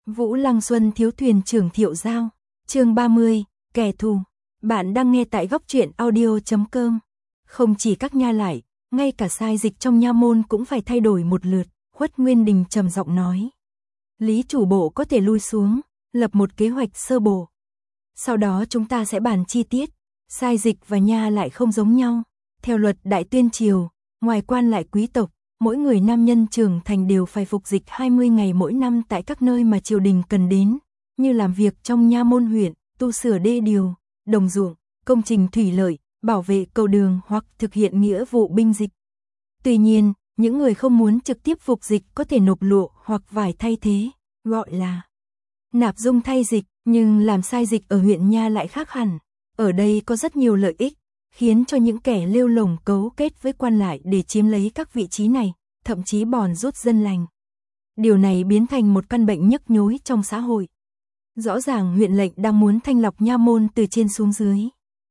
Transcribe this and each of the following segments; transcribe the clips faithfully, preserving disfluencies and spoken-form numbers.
Vũ Lăng Xuân thiếu thuyền trưởng Thiệu Giao. Chương ba mươi, kẻ thù. Bạn đang nghe tại góc truyện audio chấm com. Không chỉ các nha lại, ngay cả sai dịch trong nha môn cũng phải thay đổi một lượt, Khuất Nguyên Đình trầm giọng nói. Lý chủ bộ có thể lui xuống, lập một kế hoạch sơ bộ. Sau đó chúng ta sẽ bàn chi tiết. Sai dịch và nha lại không giống nhau. Theo luật Đại Tuyên Triều, ngoài quan lại quý tộc, mỗi người nam nhân trưởng thành đều phải phục dịch hai mươi ngày mỗi năm tại các nơi mà triều đình cần đến, như làm việc trong nha môn huyện, tu sửa đê điều, đồng ruộng, công trình thủy lợi, bảo vệ cầu đường hoặc thực hiện nghĩa vụ binh dịch. Tuy nhiên, những người không muốn trực tiếp phục dịch có thể nộp lụa hoặc vải thay thế, gọi là nạp dung thay dịch, nhưng làm sai dịch ở huyện nha lại khác hẳn. Ở đây có rất nhiều lợi ích, khiến cho những kẻ lêu lổng cấu kết với quan lại để chiếm lấy các vị trí này, thậm chí bòn rút dân lành. Điều này biến thành một căn bệnh nhức nhối trong xã hội. Rõ ràng huyện lệnh đang muốn thanh lọc nha môn từ trên xuống dưới.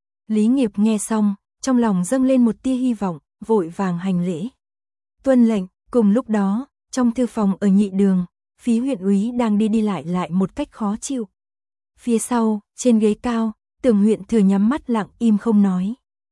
Lý Nghiệp nghe xong, trong lòng dâng lên một tia hy vọng, vội vàng hành lễ. Tuân lệnh. Cùng lúc đó, trong thư phòng ở Nhị Đường, Phí huyện úy đang đi đi lại lại một cách khó chịu. Phía sau, trên ghế cao, Tưởng huyện thừa nhắm mắt lặng im không nói.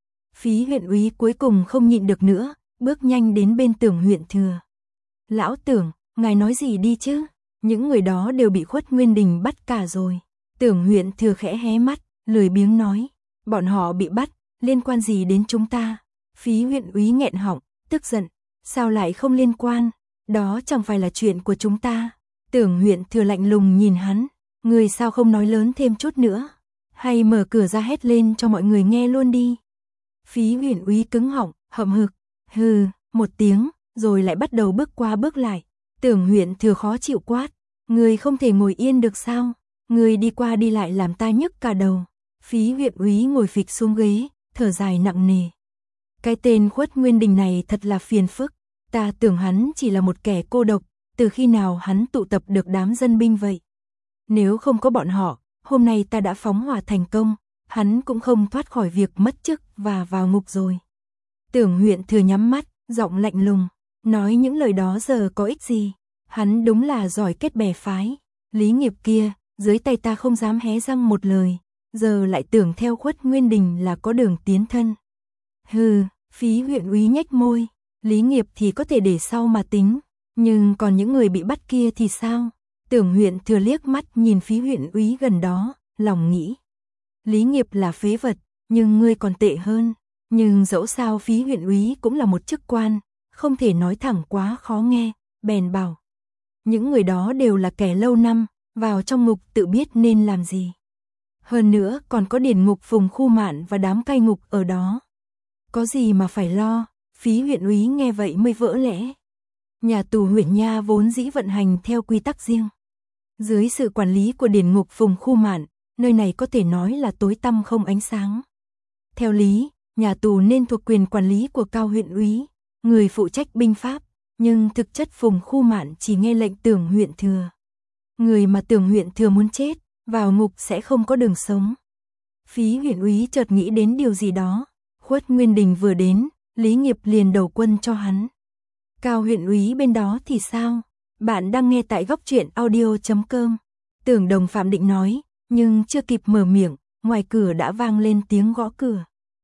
Phí huyện úy cuối cùng không nhịn được nữa, bước nhanh đến bên Tưởng huyện thừa. Lão Tưởng, ngài nói gì đi chứ? Những người đó đều bị Khuất Nguyên Đình bắt cả rồi. Tưởng huyện thừa khẽ hé mắt, lười biếng nói. Bọn họ bị bắt, liên quan gì đến chúng ta? Phí huyện úy nghẹn họng, tức giận. Sao lại không liên quan? Đó chẳng phải là chuyện của chúng ta. Tưởng huyện thừa lạnh lùng nhìn hắn. Người sao không nói lớn thêm chút nữa? Hay mở cửa ra hét lên cho mọi người nghe luôn đi. Phí huyện úy cứng họng, hậm hực. Hừ, một tiếng, rồi lại bắt đầu bước qua bước lại. Tưởng huyện thừa khó chịu quát. Người không thể ngồi yên được sao? Người đi qua đi lại làm ta nhức cả đầu. Phí huyện úy ngồi phịch xuống ghế, thở dài nặng nề. Cái tên Khuất Nguyên Đình này thật là phiền phức. Ta tưởng hắn chỉ là một kẻ cô độc, từ khi nào hắn tụ tập được đám dân binh vậy? Nếu không có bọn họ, hôm nay ta đã phóng hỏa thành công, hắn cũng không thoát khỏi việc mất chức và vào ngục rồi. Tưởng huyện thừa nhắm mắt, giọng lạnh lùng, nói những lời đó giờ có ích gì? Hắn đúng là giỏi kết bè phái. Lý Nghiệp kia, dưới tay ta không dám hé răng một lời, giờ lại tưởng theo Khuất Nguyên Đình là có đường tiến thân. Hừ, Phí huyện úy nhếch môi. Lý Nghiệp thì có thể để sau mà tính, nhưng còn những người bị bắt kia thì sao? Tưởng huyện thừa liếc mắt nhìn Phí huyện úy gần đó, lòng nghĩ. Lý Nghiệp là phế vật, nhưng ngươi còn tệ hơn. Nhưng dẫu sao Phí huyện úy cũng là một chức quan, không thể nói thẳng quá khó nghe, bèn bảo. Những người đó đều là kẻ lâu năm, vào trong ngục tự biết nên làm gì. Hơn nữa còn có điển ngục Phùng Khu Mạn và đám cai ngục ở đó. Có gì mà phải lo? Phí huyện úy nghe vậy mới vỡ lẽ. Nhà tù huyện nha vốn dĩ vận hành theo quy tắc riêng. Dưới sự quản lý của điển ngục Phùng Khu Mạn, nơi này có thể nói là tối tăm không ánh sáng. Theo lý, nhà tù nên thuộc quyền quản lý của Cao huyện úy, người phụ trách binh pháp, nhưng thực chất Phùng Khu Mạn chỉ nghe lệnh Tưởng huyện thừa. Người mà Tưởng huyện thừa muốn chết, vào ngục sẽ không có đường sống. Phí huyện úy chợt nghĩ đến điều gì đó. Khuất Nguyên Đình vừa đến, Lý Nghiệp liền đầu quân cho hắn. Cao huyện úy bên đó thì sao? Bạn đang nghe tại góc truyện audio chấm com. Tưởng Đồng Phạm định nói, nhưng chưa kịp mở miệng, ngoài cửa đã vang lên tiếng gõ cửa.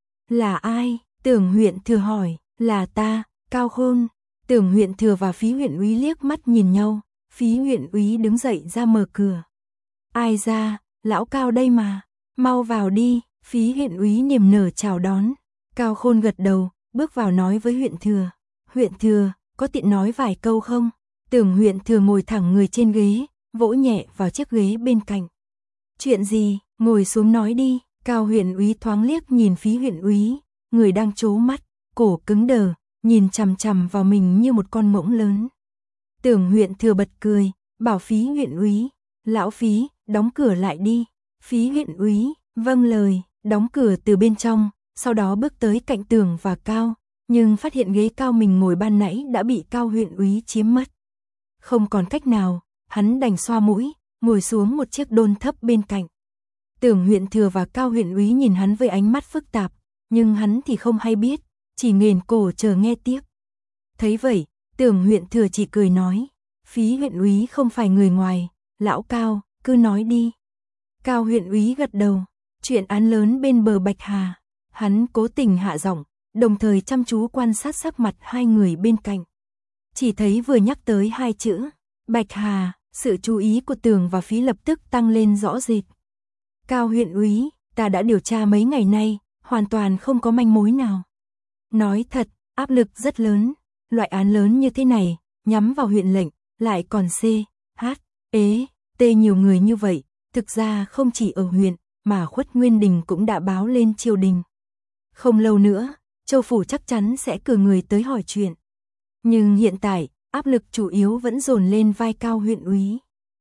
Là ai? Tưởng huyện thừa hỏi. Là ta, Cao Khôn. Tưởng huyện thừa và Phí huyện úy liếc mắt nhìn nhau. Phí huyện úy đứng dậy ra mở cửa. Ai ra? Lão Cao đây mà. Mau vào đi. Phí huyện úy niềm nở chào đón. Cao Khôn gật đầu, bước vào nói với huyện thừa. Huyện thừa, có tiện nói vài câu không? Tưởng huyện thừa ngồi thẳng người trên ghế, vỗ nhẹ vào chiếc ghế bên cạnh. Chuyện gì? Ngồi xuống nói đi. Cao huyện úy thoáng liếc nhìn Phí huyện úy, người đang trố mắt, cổ cứng đờ, nhìn chằm chằm vào mình như một con ngỗng lớn. Tưởng huyện thừa bật cười, bảo Phí huyện úy, lão Phí, đóng cửa lại đi. Phí huyện úy, vâng lời, đóng cửa từ bên trong. Sau đó bước tới cạnh Tưởng và Cao, nhưng phát hiện ghế Cao mình ngồi ban nãy đã bị Cao huyện úy chiếm mất. Không còn cách nào, hắn đành xoa mũi, ngồi xuống một chiếc đôn thấp bên cạnh. Tưởng huyện thừa và Cao huyện úy nhìn hắn với ánh mắt phức tạp, nhưng hắn thì không hay biết, chỉ nghền cổ chờ nghe tiếp. Thấy vậy, Tưởng huyện thừa chỉ cười nói, Phí huyện úy không phải người ngoài, Lão Cao, cứ nói đi. Cao huyện úy gật đầu. Chuyện án lớn bên bờ Bạch Hà. Hắn cố tình hạ giọng, đồng thời chăm chú quan sát sắc mặt hai người bên cạnh. Chỉ thấy vừa nhắc tới hai chữ Bạch Hà, sự chú ý của Tường và Phí lập tức tăng lên rõ rệt. Cao huyện úy, ta đã điều tra mấy ngày nay, hoàn toàn không có manh mối nào. Nói thật, áp lực rất lớn. Loại án lớn như thế này, nhắm vào huyện lệnh, lại còn C, H, ế, T nhiều người như vậy, thực ra không chỉ ở huyện, mà Khuất Nguyên Đình cũng đã báo lên triều đình. Không lâu nữa, Châu Phủ chắc chắn sẽ cử người tới hỏi chuyện. Nhưng hiện tại, áp lực chủ yếu vẫn dồn lên vai Cao huyện úy.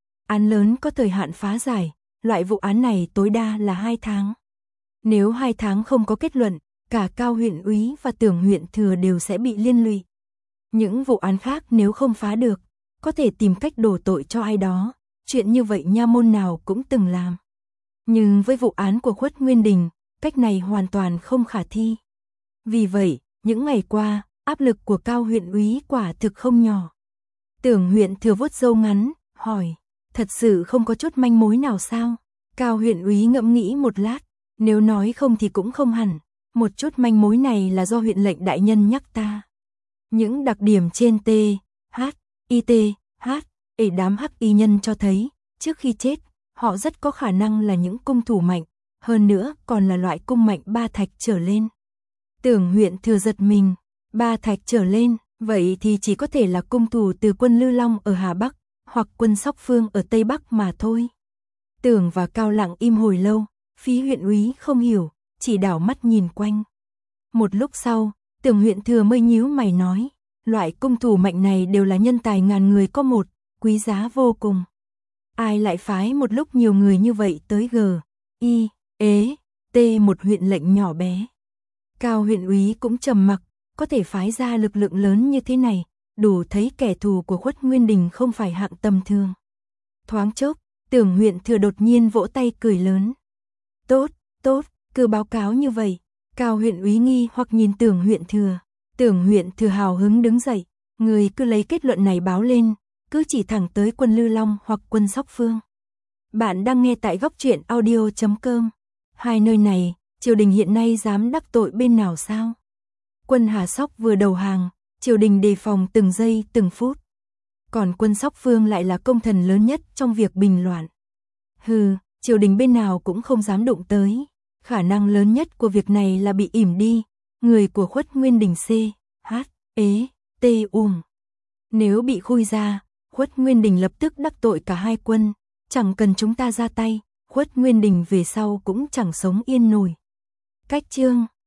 Án lớn có thời hạn phá giải, loại vụ án này tối đa là hai tháng. Nếu hai tháng không có kết luận, cả Cao huyện úy và Tưởng huyện thừa đều sẽ bị liên lụy. Những vụ án khác nếu không phá được, có thể tìm cách đổ tội cho ai đó, chuyện như vậy nha môn nào cũng từng làm. Nhưng với vụ án của Khuất Nguyên Đình, cách này hoàn toàn không khả thi. Vì vậy, những ngày qua, áp lực của Cao huyện úy quả thực không nhỏ. Tưởng huyện thừa vuốt râu ngắn, hỏi, thật sự không có chút manh mối nào sao? Cao huyện úy ngẫm nghĩ một lát, nếu nói không thì cũng không hẳn, một chút manh mối này là do huyện lệnh đại nhân nhắc ta. Những đặc điểm trên T, H, I T, H, ở đám hắc y nhân cho thấy, trước khi chết, họ rất có khả năng là những cung thủ mạnh, hơn nữa còn là loại cung mạnh ba thạch trở lên. Tưởng huyện thừa giật mình, ba thạch trở lên, vậy thì chỉ có thể là cung thủ từ quân Lư Long ở Hà Bắc, hoặc quân Sóc Phương ở Tây Bắc mà thôi. Tưởng và Cao lặng im hồi lâu, Phí huyện úy không hiểu, chỉ đảo mắt nhìn quanh. Một lúc sau, Tưởng huyện thừa mới nhíu mày nói, loại cung thủ mạnh này đều là nhân tài ngàn người có một, quý giá vô cùng. Ai lại phái một lúc nhiều người như vậy tới G, I, ế, T một huyện lệnh nhỏ bé. Cao huyện úy cũng trầm mặc, có thể phái ra lực lượng lớn như thế này, đủ thấy kẻ thù của Khuất Nguyên Đình không phải hạng tầm thường. Thoáng chốc, Tưởng huyện thừa đột nhiên vỗ tay cười lớn. Tốt, tốt, cứ báo cáo như vậy. Cao huyện úy nghi hoặc nhìn Tưởng huyện thừa. Tưởng huyện thừa hào hứng đứng dậy, người cứ lấy kết luận này báo lên, cứ chỉ thẳng tới quân Lư Long hoặc quân Sóc Phương. Bạn đang nghe tại góc truyện audio chấm com. Hai nơi này, triều đình hiện nay dám đắc tội bên nào sao? Quân Hà Sóc vừa đầu hàng, triều đình đề phòng từng giây từng phút. Còn quân Sóc Phương lại là công thần lớn nhất trong việc bình loạn. Hừ, triều đình bên nào cũng không dám đụng tới. Khả năng lớn nhất của việc này là bị ỉm đi, người của Khuất Nguyên Đình C, H, ế, T ùm. Nếu bị khui ra, Khuất Nguyên Đình lập tức đắc tội cả hai quân, chẳng cần chúng ta ra tay, Khuất Nguyên Đình về sau cũng chẳng sống yên nổi. Cách chương